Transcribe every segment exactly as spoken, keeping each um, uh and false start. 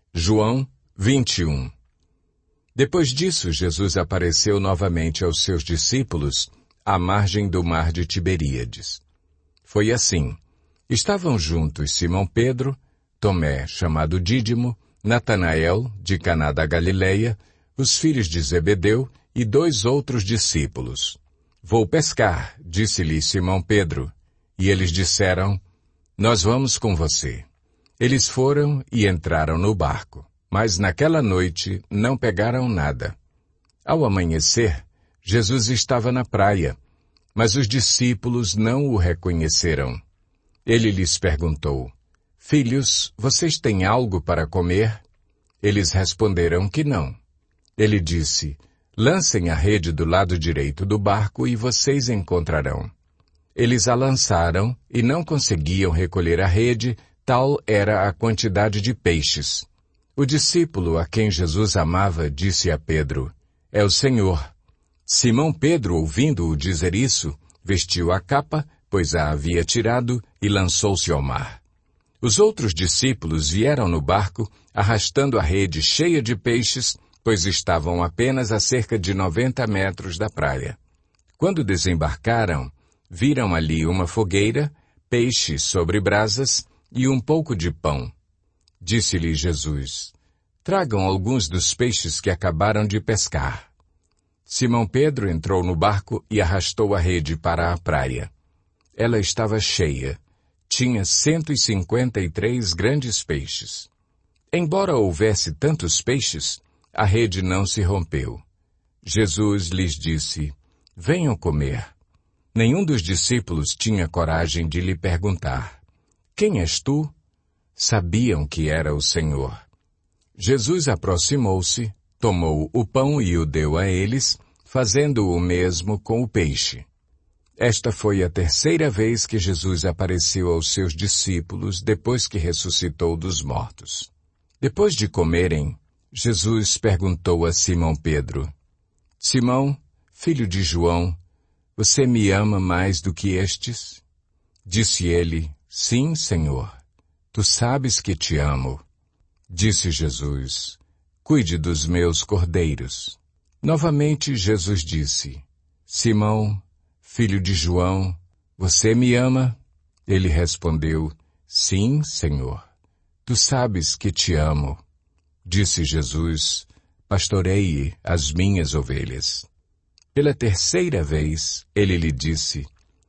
João vinte e um. Depois disso, Jesus apareceu novamente aos seus discípulos à margem do mar de Tiberíades. Foi assim. Estavam juntos Simão Pedro, Tomé, chamado Dídimo, Natanael, de Caná da Galileia, os filhos de Zebedeu e dois outros discípulos. Vou pescar, disse-lhe Simão Pedro. E eles disseram, nós vamos com você. Eles foram e entraram no barco, mas naquela noite não pegaram nada. Ao amanhecer, Jesus estava na praia, mas os discípulos não o reconheceram. Ele lhes perguntou, filhos, vocês têm algo para comer? Eles responderam que não. Ele disse, lancem a rede do lado direito do barco e vocês encontrarão. Eles a lançaram e não conseguiam recolher a rede, tal era a quantidade de peixes. O discípulo a quem Jesus amava disse a Pedro, é o Senhor. Simão Pedro, ouvindo-o dizer isso, vestiu a capa, pois a havia tirado, e lançou-se ao mar. Os outros discípulos vieram no barco, arrastando a rede cheia de peixes, pois estavam apenas a cerca de noventa metros da praia. Quando desembarcaram, viram ali uma fogueira, peixe sobre brasas e um pouco de pão. Disse-lhe Jesus, tragam alguns dos peixes que acabaram de pescar. Simão Pedro entrou no barco e arrastou a rede para a praia. Ela estava cheia. Tinha cento e cinquenta e três grandes peixes. Embora houvesse tantos peixes, a rede não se rompeu. Jesus lhes disse, venham comer. Nenhum dos discípulos tinha coragem de lhe perguntar, quem és tu? Sabiam que era o Senhor. Jesus aproximou-se, tomou o pão e o deu a eles, fazendo o mesmo com o peixe. Esta foi a terceira vez que Jesus apareceu aos seus discípulos depois que ressuscitou dos mortos. Depois de comerem, Jesus perguntou a Simão Pedro, Simão, filho de João, você me ama mais do que estes? Disse ele, sim, Senhor. Tu sabes que te amo. Disse Jesus, cuide dos meus cordeiros. Novamente Jesus disse, Simão, filho de João, você me ama? Ele respondeu, sim, Senhor. Tu sabes que te amo. Disse Jesus, pastoreie as minhas ovelhas. Pela terceira vez, ele lhe disse,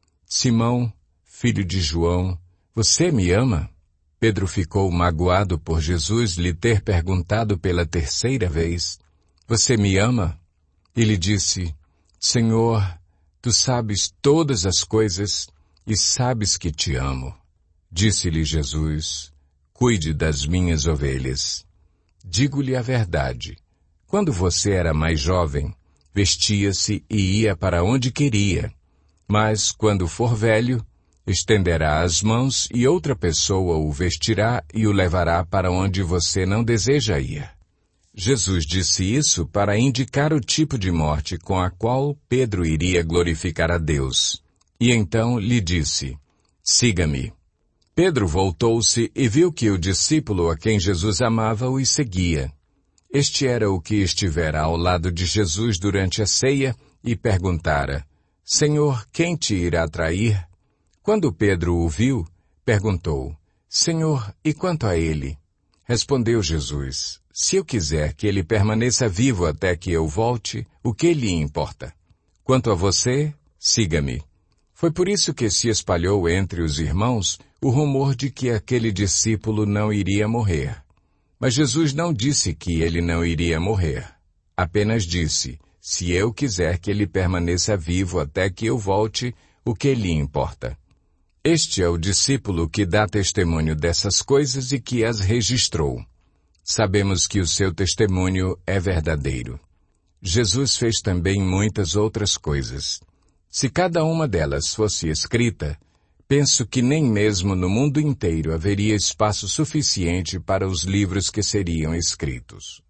Simão, filho de João, você me ama? Pedro ficou magoado por Jesus lhe ter perguntado pela terceira vez, você me ama? Ele disse, Senhor, tu sabes todas as coisas e sabes que te amo. Disse-lhe Jesus, cuide das minhas ovelhas. Digo-lhe a verdade, quando você era mais jovem, vestia-se e ia para onde queria, mas quando for velho, estenderá as mãos e outra pessoa o vestirá e o levará para onde você não deseja ir. Jesus disse isso para indicar o tipo de morte com a qual Pedro iria glorificar a Deus. E então lhe disse, siga-me. Pedro voltou-se e viu que o discípulo a quem Jesus amava o seguia. Este era o que estivera ao lado de Jesus durante a ceia e perguntara, Senhor, quem te irá trair? Quando Pedro o viu, perguntou, Senhor, e quanto a ele? Respondeu Jesus, se eu quiser que ele permaneça vivo até que eu volte, o que lhe importa? Quanto a você, siga-me. Foi por isso que se espalhou entre os irmãos o rumor de que aquele discípulo não iria morrer. Mas Jesus não disse que ele não iria morrer. Apenas disse, se eu quiser que ele permaneça vivo até que eu volte, o que lhe importa? Este é o discípulo que dá testemunho dessas coisas e que as registrou. Sabemos que o seu testemunho é verdadeiro. Jesus fez também muitas outras coisas. Se cada uma delas fosse escrita, penso que nem mesmo no mundo inteiro haveria espaço suficiente para os livros que seriam escritos.